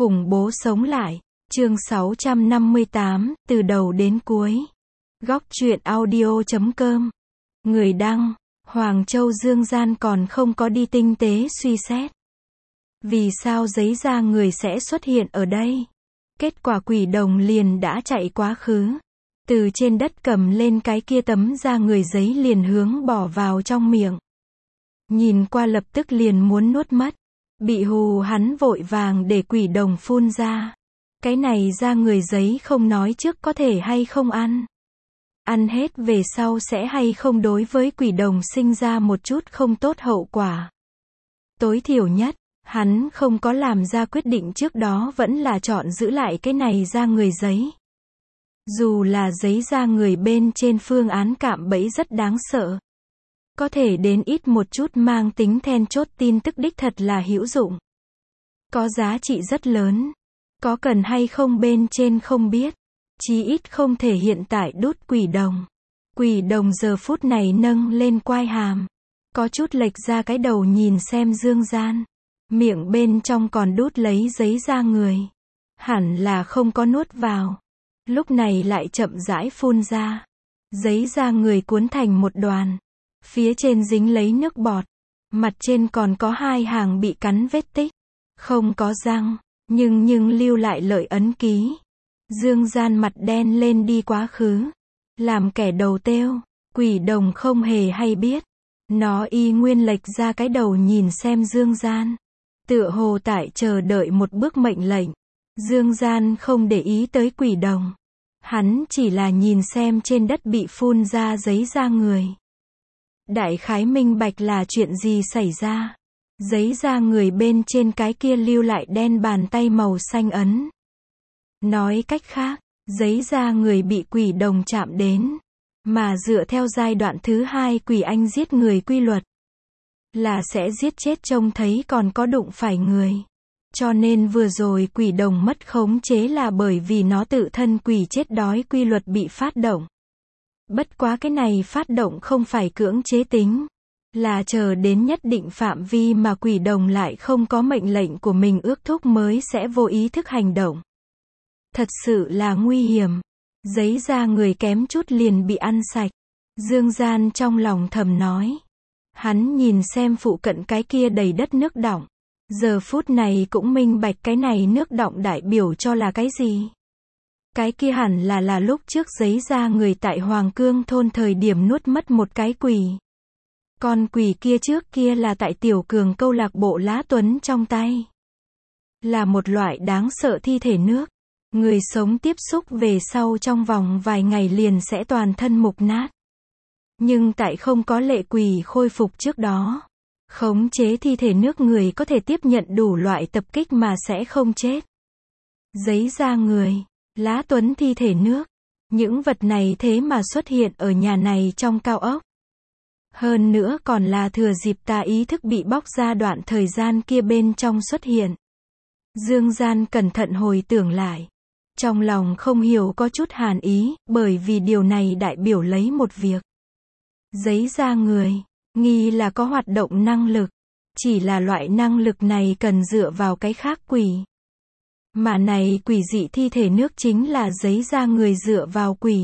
Khủng bố sống lại. Chương 658, từ đầu đến cuối. Góc truyện audio.com. Người đăng, Hoàng Châu Dương Gian còn không có đi tinh tế suy xét. Vì sao giấy da người sẽ xuất hiện ở đây? Kết quả quỷ đồng liền đã chạy quá khứ. Từ trên đất cầm lên cái kia tấm da người giấy liền hướng bỏ vào trong miệng. Nhìn qua lập tức liền muốn nuốt mất. Bị hù hắn vội vàng để quỷ đồng phun ra. Cái này da người giấy không nói trước có thể hay không ăn. Ăn hết về sau sẽ hay không đối với quỷ đồng sinh ra một chút không tốt hậu quả. Tối thiểu nhất, hắn không có làm ra quyết định trước đó vẫn là chọn giữ lại cái này da người giấy. Dù là giấy da người bên trên phương án cạm bẫy rất đáng sợ. Có thể đến ít một chút mang tính then chốt tin tức đích thật là hữu dụng. Có giá trị rất lớn. Có cần hay không bên trên không biết. Chí ít không thể hiện tại đút quỷ đồng. Quỷ đồng giờ phút này nâng lên quai hàm. Có chút lệch ra cái đầu nhìn xem Dương Gian. Miệng bên trong còn đút lấy giấy da người. Hẳn là không có nuốt vào. Lúc này lại chậm rãi phun ra. Giấy da người cuốn thành một đoàn. Phía trên dính lấy nước bọt. Mặt trên còn có hai hàng bị cắn vết tích. Không có răng, nhưng lưu lại lợi ấn ký. Dương Gian mặt đen lên đi quá khứ. Làm kẻ đầu têu. Quỷ đồng không hề hay biết. Nó y nguyên lệch ra cái đầu nhìn xem Dương Gian. Tựa hồ tại chờ đợi một bước mệnh lệnh. Dương Gian không để ý tới quỷ đồng. Hắn chỉ là nhìn xem trên đất bị phun ra giấy da người. Đại khái minh bạch là chuyện gì xảy ra. Giấy da người bên trên cái kia lưu lại đen bàn tay màu xanh ấn. Nói cách khác, giấy da người bị quỷ đồng chạm đến. Mà dựa theo giai đoạn thứ 2 quỷ anh giết người quy luật. Là sẽ giết chết trông thấy còn có đụng phải người. Cho nên vừa rồi quỷ đồng mất khống chế là bởi vì nó tự thân quỷ chết đói quy luật bị phát động. Bất quá cái này phát động không phải cưỡng chế tính. Là chờ đến nhất định phạm vi mà quỷ đồng lại không có mệnh lệnh của mình ước thúc mới sẽ vô ý thức hành động. Thật sự là nguy hiểm. Giấy da người kém chút liền bị ăn sạch. Dương Gian trong lòng thầm nói. Hắn nhìn xem phụ cận cái kia đầy đất nước đọng. Giờ phút này cũng minh bạch cái này nước đọng đại biểu cho là cái gì. Cái kia hẳn là lúc trước giấy da người tại Hoàng Cương thôn thời điểm nuốt mất một cái quỷ. Con quỷ kia trước kia là tại Tiểu Cường câu lạc bộ Lá Tuấn trong tay. Là một loại đáng sợ thi thể nước. Người sống tiếp xúc về sau trong vòng vài ngày liền sẽ toàn thân mục nát. Nhưng tại không có lệ quỷ khôi phục trước đó. Khống chế thi thể nước người có thể tiếp nhận đủ loại tập kích mà sẽ không chết. Giấy da người, Lá Tuấn thi thể nước. Những vật này thế mà xuất hiện ở nhà này trong cao ốc. Hơn nữa còn là thừa dịp ta ý thức bị bóc ra đoạn thời gian kia bên trong xuất hiện. Dương Gian cẩn thận hồi tưởng lại. Trong lòng không hiểu có chút hàn ý, bởi vì điều này đại biểu lấy một việc. Giấy da người, nghi là có hoạt động năng lực. Chỉ là loại năng lực này cần dựa vào cái khác quỷ. Mà này quỷ dị thi thể nước chính là giấy da người dựa vào quỷ.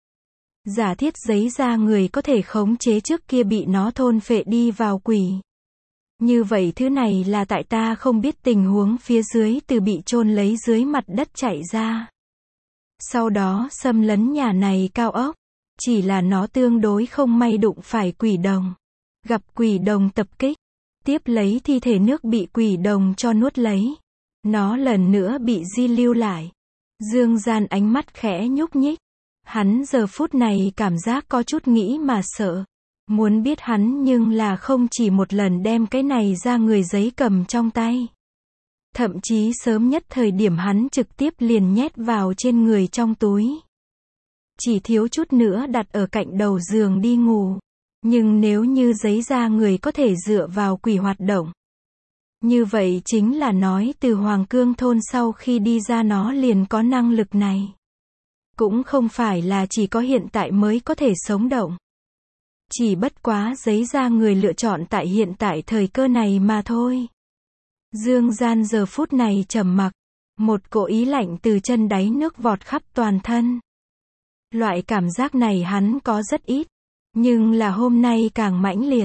Giả thiết giấy da người có thể khống chế trước kia bị nó thôn phệ đi vào quỷ. Như vậy thứ này là tại ta không biết tình huống phía dưới từ bị chôn lấy dưới mặt đất chạy ra. Sau đó xâm lấn nhà này cao ốc. Chỉ là nó tương đối không may đụng phải quỷ đồng. Gặp quỷ đồng tập kích. Tiếp lấy thi thể nước bị quỷ đồng cho nuốt lấy. Nó lần nữa bị di lưu lại. Dương Gian ánh mắt khẽ nhúc nhích. Hắn giờ phút này cảm giác có chút nghĩ mà sợ. Muốn biết hắn nhưng là không chỉ một lần đem cái này ra người giấy cầm trong tay. Thậm chí sớm nhất thời điểm hắn trực tiếp liền nhét vào trên người trong túi. Chỉ thiếu chút nữa đặt ở cạnh đầu giường đi ngủ. Nhưng nếu như giấy da người có thể dựa vào quỷ hoạt động. Như vậy chính là nói từ Hoàng Cương thôn sau khi đi ra nó liền có năng lực này. Cũng không phải là chỉ có hiện tại mới có thể sống động. Chỉ bất quá giấy da người lựa chọn tại hiện tại thời cơ này mà thôi. Dương Gian giờ phút này trầm mặc. Một cỗ ý lạnh từ chân đáy nước vọt khắp toàn thân. Loại cảm giác này hắn có rất ít, nhưng là hôm nay càng mãnh liệt.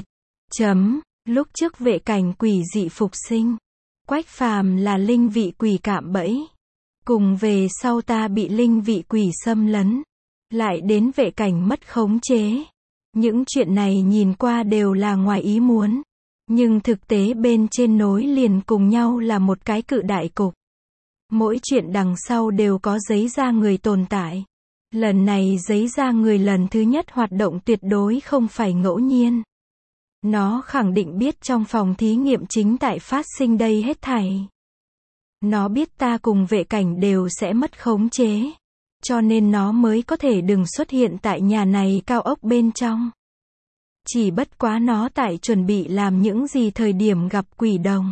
Lúc trước vệ cảnh quỷ dị phục sinh, Quách Phàm là linh vị quỷ cạm bẫy. Cùng về sau ta bị linh vị quỷ xâm lấn, lại đến vệ cảnh mất khống chế. Những chuyện này nhìn qua đều là ngoài ý muốn, nhưng thực tế bên trên nối liền cùng nhau là một cái cự đại cục. Mỗi chuyện đằng sau đều có giấy da người tồn tại. Lần này giấy da người lần thứ nhất hoạt động tuyệt đối không phải ngẫu nhiên. Nó khẳng định biết trong phòng thí nghiệm chính tại phát sinh đây hết thảy. Nó biết ta cùng vệ cảnh đều sẽ mất khống chế, cho nên nó mới có thể đừng xuất hiện tại nhà này cao ốc bên trong. Chỉ bất quá nó tại chuẩn bị làm những gì thời điểm gặp quỷ đồng.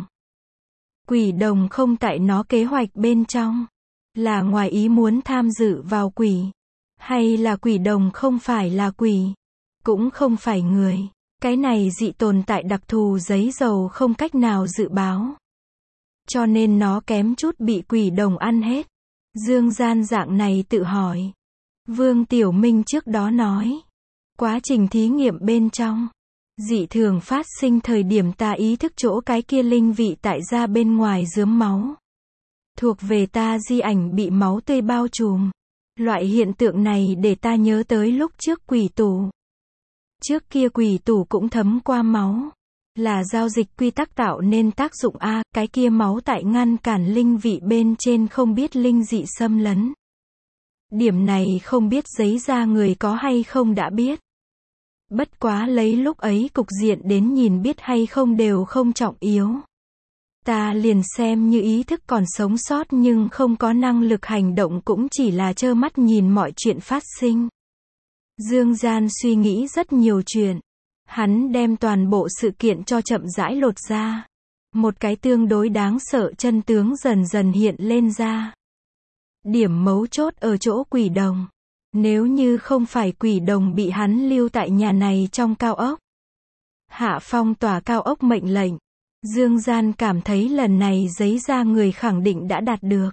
Quỷ đồng không tại nó kế hoạch bên trong, là ngoài ý muốn tham dự vào quỷ, hay là quỷ đồng không phải là quỷ, cũng không phải người. Cái này dị tồn tại đặc thù giấy dầu không cách nào dự báo. Cho nên nó kém chút bị quỷ đồng ăn hết. Dương Gian dạng này tự hỏi. Vương Tiểu Minh trước đó nói. Quá trình thí nghiệm bên trong, dị thường phát sinh thời điểm ta ý thức chỗ cái kia linh vị tại ra bên ngoài rướm máu. Thuộc về ta di ảnh bị máu tươi bao trùm. Loại hiện tượng này để ta nhớ tới lúc trước quỷ tủ. Trước kia quỷ tủ cũng thấm qua máu. Là giao dịch quy tắc tạo nên tác dụng A, cái kia máu tại ngăn cản linh vị bên trên không biết linh dị xâm lấn. Điểm này không biết giấy da người có hay không đã biết. Bất quá lấy lúc ấy cục diện đến nhìn biết hay không đều không trọng yếu. Ta liền xem như ý thức còn sống sót nhưng không có năng lực hành động cũng chỉ là trơ mắt nhìn mọi chuyện phát sinh. Dương Gian suy nghĩ rất nhiều chuyện. Hắn đem toàn bộ sự kiện cho chậm rãi lột ra. Một cái tương đối đáng sợ chân tướng dần dần hiện lên ra. Điểm mấu chốt ở chỗ quỷ đồng. Nếu như không phải quỷ đồng bị hắn lưu tại nhà này trong cao ốc, hạ phong tỏa cao ốc mệnh lệnh, Dương Gian cảm thấy lần này giấy da người khẳng định đã đạt được.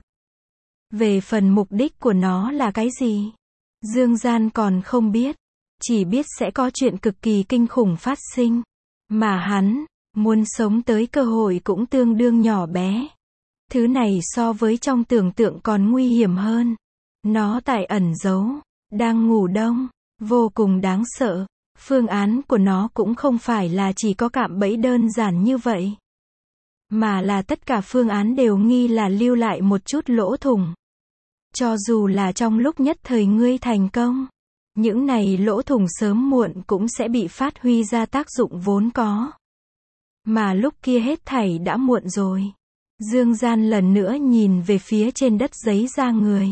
Về phần mục đích của nó là cái gì? Dương Gian còn không biết. Chỉ biết sẽ có chuyện cực kỳ kinh khủng phát sinh. Mà hắn, muốn sống tới cơ hội cũng tương đương nhỏ bé. Thứ này so với trong tưởng tượng còn nguy hiểm hơn. Nó tại ẩn giấu, đang ngủ đông, vô cùng đáng sợ. Phương án của nó cũng không phải là chỉ có cạm bẫy đơn giản như vậy. Mà là tất cả phương án đều nghi là lưu lại một chút lỗ thủng. Cho dù là trong lúc nhất thời ngươi thành công, những này lỗ thủng sớm muộn cũng sẽ bị phát huy ra tác dụng vốn có. Mà lúc kia hết thảy đã muộn rồi. Dương Gian lần nữa nhìn về phía trên đất giấy da người.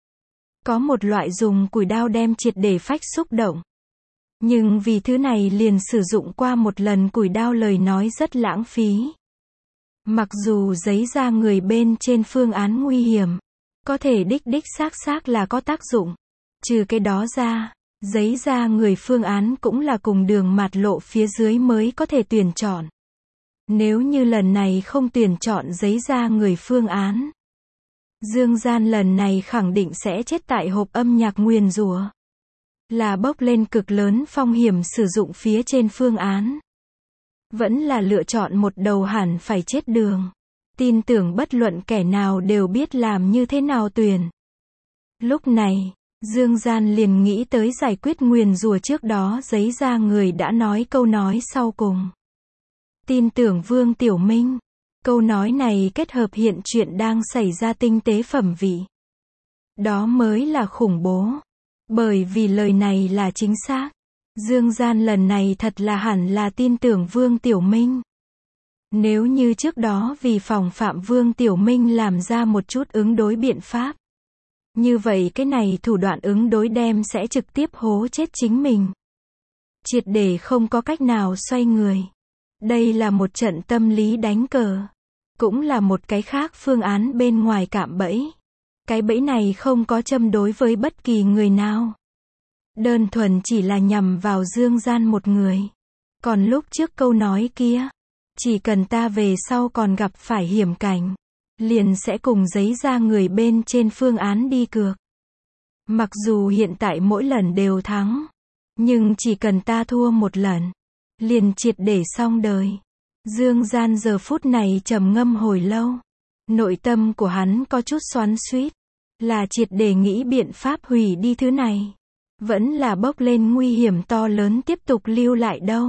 Có một loại dùng củi đao đem triệt để phách xúc động. Nhưng vì thứ này liền sử dụng qua một lần củi đao lời nói rất lãng phí. Mặc dù giấy da người bên trên phương án nguy hiểm, có thể đích xác là có tác dụng. Trừ cái đó ra, giấy da người phương án cũng là cùng đường mạt lộ phía dưới mới có thể tuyển chọn. Nếu như lần này không tuyển chọn giấy da người phương án, Dương Gian lần này khẳng định sẽ chết tại hộp âm nhạc nguyền rủa. Là bốc lên cực lớn phong hiểm sử dụng phía trên phương án. Vẫn là lựa chọn một đầu hẳn phải chết đường. Tin tưởng bất luận kẻ nào đều biết làm như thế nào tuyển. Lúc này, Dương Gian liền nghĩ tới giải quyết nguyền rủa trước đó giấy da người đã nói câu nói sau cùng. Tin tưởng Vương Tiểu Minh. Câu nói này kết hợp hiện chuyện đang xảy ra tinh tế phẩm vị. Đó mới là khủng bố. Bởi vì lời này là chính xác. Dương Gian lần này thật là hẳn là tin tưởng Vương Tiểu Minh. Nếu như trước đó vì phòng phạm Vương Tiểu Minh làm ra một chút ứng đối biện pháp. Như vậy cái này thủ đoạn ứng đối đem sẽ trực tiếp hố chết chính mình. Triệt để không có cách nào xoay người. Đây là một trận tâm lý đánh cờ. Cũng là một cái khác phương án bên ngoài cạm bẫy. Cái bẫy này không có châm đối với bất kỳ người nào. Đơn thuần chỉ là nhằm vào Dương Gian một người. Còn lúc trước câu nói kia, chỉ cần ta về sau còn gặp phải hiểm cảnh, liền sẽ cùng giấy ra người bên trên phương án đi cược. Mặc dù hiện tại mỗi lần đều thắng, nhưng chỉ cần ta thua một lần, liền triệt để xong đời. Dương Gian giờ phút này trầm ngâm hồi lâu. Nội tâm của hắn có chút xoắn xuýt, là triệt để nghĩ biện pháp hủy đi thứ này, vẫn là bốc lên nguy hiểm to lớn tiếp tục lưu lại đâu.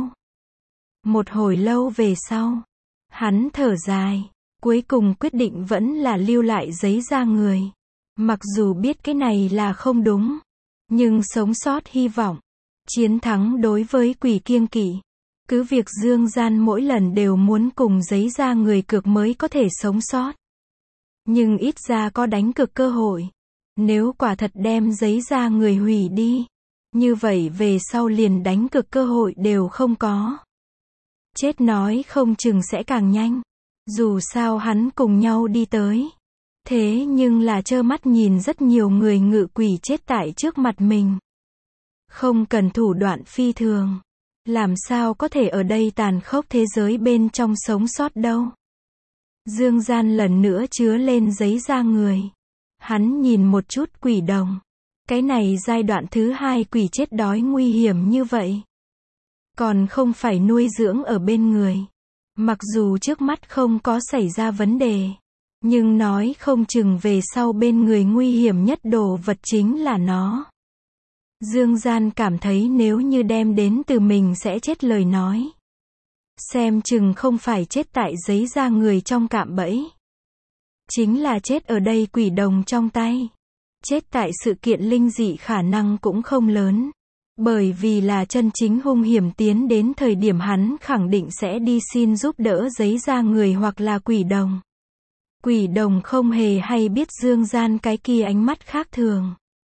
Một hồi lâu về sau, hắn thở dài, cuối cùng quyết định vẫn là lưu lại giấy ra người. Mặc dù biết cái này là không đúng, nhưng sống sót hy vọng, chiến thắng đối với quỷ kiêng kỵ. Cứ việc Dương Gian mỗi lần đều muốn cùng giấy ra người cược mới có thể sống sót, nhưng ít ra có đánh cược cơ hội. Nếu quả thật đem giấy ra người hủy đi, như vậy về sau liền đánh cược cơ hội đều không có. Chết nói không chừng sẽ càng nhanh. Dù sao hắn cùng nhau đi tới. Thế nhưng là trơ mắt nhìn rất nhiều người ngự quỷ chết tại trước mặt mình. Không cần thủ đoạn phi thường, làm sao có thể ở đây tàn khốc thế giới bên trong sống sót đâu. Dương Gian lần nữa chứa lên giấy ra người. Hắn nhìn một chút quỷ đồng. Cái này giai đoạn thứ 2 quỷ chết đói nguy hiểm như vậy, còn không phải nuôi dưỡng ở bên người. Mặc dù trước mắt không có xảy ra vấn đề, nhưng nói không chừng về sau bên người nguy hiểm nhất đồ vật chính là nó. Dương Gian cảm thấy nếu như đem đến từ mình sẽ chết lời nói, xem chừng không phải chết tại giấy ra người trong cạm bẫy, chính là chết ở đây quỷ đồng trong tay. Chết tại sự kiện linh dị khả năng cũng không lớn, bởi vì là chân chính hung hiểm tiến đến thời điểm hắn khẳng định sẽ đi xin giúp đỡ giấy ra người hoặc là quỷ đồng. Quỷ đồng không hề hay biết Dương Gian cái kia ánh mắt khác thường.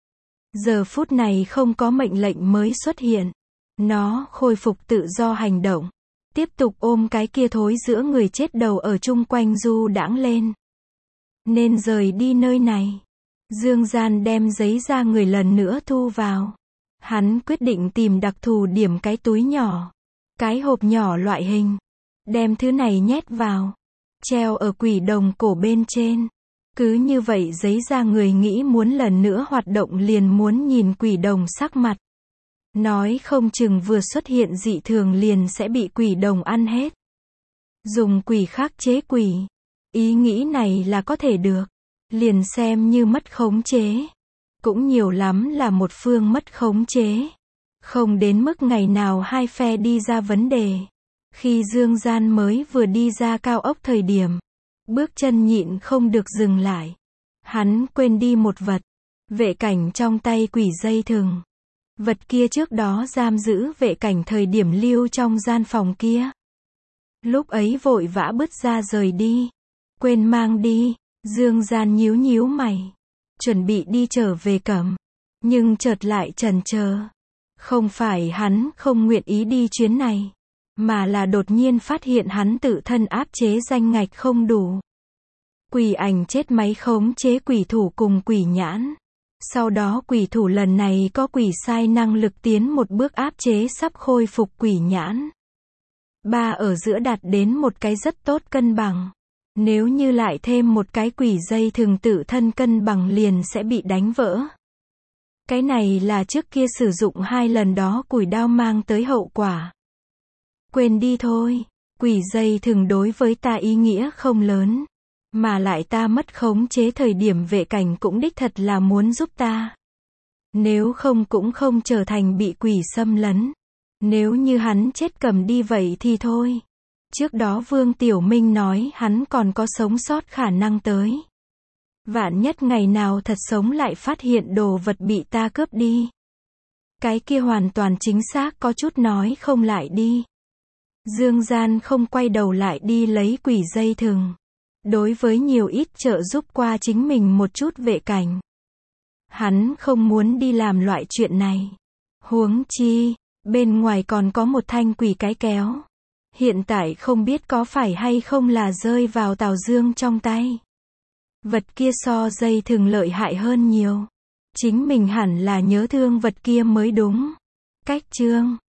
Giờ phút này không có mệnh lệnh mới xuất hiện. Nó khôi phục tự do hành động, tiếp tục ôm cái kia thối giữa người chết đầu ở chung quanh du đãng lên. Nên rời đi nơi này. Dương Gian đem giấy ra người lần nữa thu vào. Hắn quyết định tìm đặc thù điểm cái túi nhỏ, cái hộp nhỏ loại hình, đem thứ này nhét vào, treo ở quỷ đồng cổ bên trên. Cứ như vậy giấy ra người nghĩ muốn lần nữa hoạt động liền muốn nhìn quỷ đồng sắc mặt. Nói không chừng vừa xuất hiện dị thường liền sẽ bị quỷ đồng ăn hết. Dùng quỷ khắc chế quỷ. Ý nghĩ này là có thể được. Liền xem như mất khống chế. Cũng nhiều lắm là một phương mất khống chế. Không đến mức ngày nào hai phe đi ra vấn đề. Khi Dương Gian mới vừa đi ra cao ốc thời điểm, bước chân nhịn không được dừng lại. Hắn quên đi một vật. Vệ cảnh trong tay quỷ dây thừng. Vật kia trước đó giam giữ vệ cảnh thời điểm lưu trong gian phòng kia. Lúc ấy vội vã bứt ra rời đi. Quên mang đi. Dương Gian nhíu nhíu mày. Chuẩn bị đi trở về cầm. Nhưng chợt lại chần chờ. Không phải hắn không nguyện ý đi chuyến này, mà là đột nhiên phát hiện hắn tự thân áp chế danh ngạch không đủ. Quỷ ảnh chết máy khống chế quỷ thủ cùng quỷ nhãn. Sau đó quỷ thủ lần này có quỷ sai năng lực tiến một bước áp chế sắp khôi phục quỷ nhãn. Ba ở giữa đạt đến một cái rất tốt cân bằng. Nếu như lại thêm một cái quỷ dây thường tự thân cân bằng liền sẽ bị đánh vỡ. Cái này là trước kia sử dụng 2 lần đó củi đao mang tới hậu quả. Quên đi thôi, quỷ dây thường đối với ta ý nghĩa không lớn. Mà lại ta mất khống chế thời điểm vệ cảnh cũng đích thật là muốn giúp ta. Nếu không cũng không trở thành bị quỷ xâm lấn. Nếu như hắn chết cầm đi vậy thì thôi. Trước đó Vương Tiểu Minh nói hắn còn có sống sót khả năng tới. Vạn nhất ngày nào thật sống lại phát hiện đồ vật bị ta cướp đi. Cái kia hoàn toàn chính xác có chút nói không lại đi. Dương Gian không quay đầu lại đi lấy quỷ dây thừng. Đối với nhiều ít trợ giúp qua chính mình một chút vệ cảnh. Hắn không muốn đi làm loại chuyện này. Huống chi, bên ngoài còn có một thanh quỷ cái kéo. Hiện tại không biết có phải hay không là rơi vào Tào Dương trong tay. Vật kia so dây thừng lợi hại hơn nhiều. Chính mình hẳn là nhớ thương vật kia mới đúng. Cách chương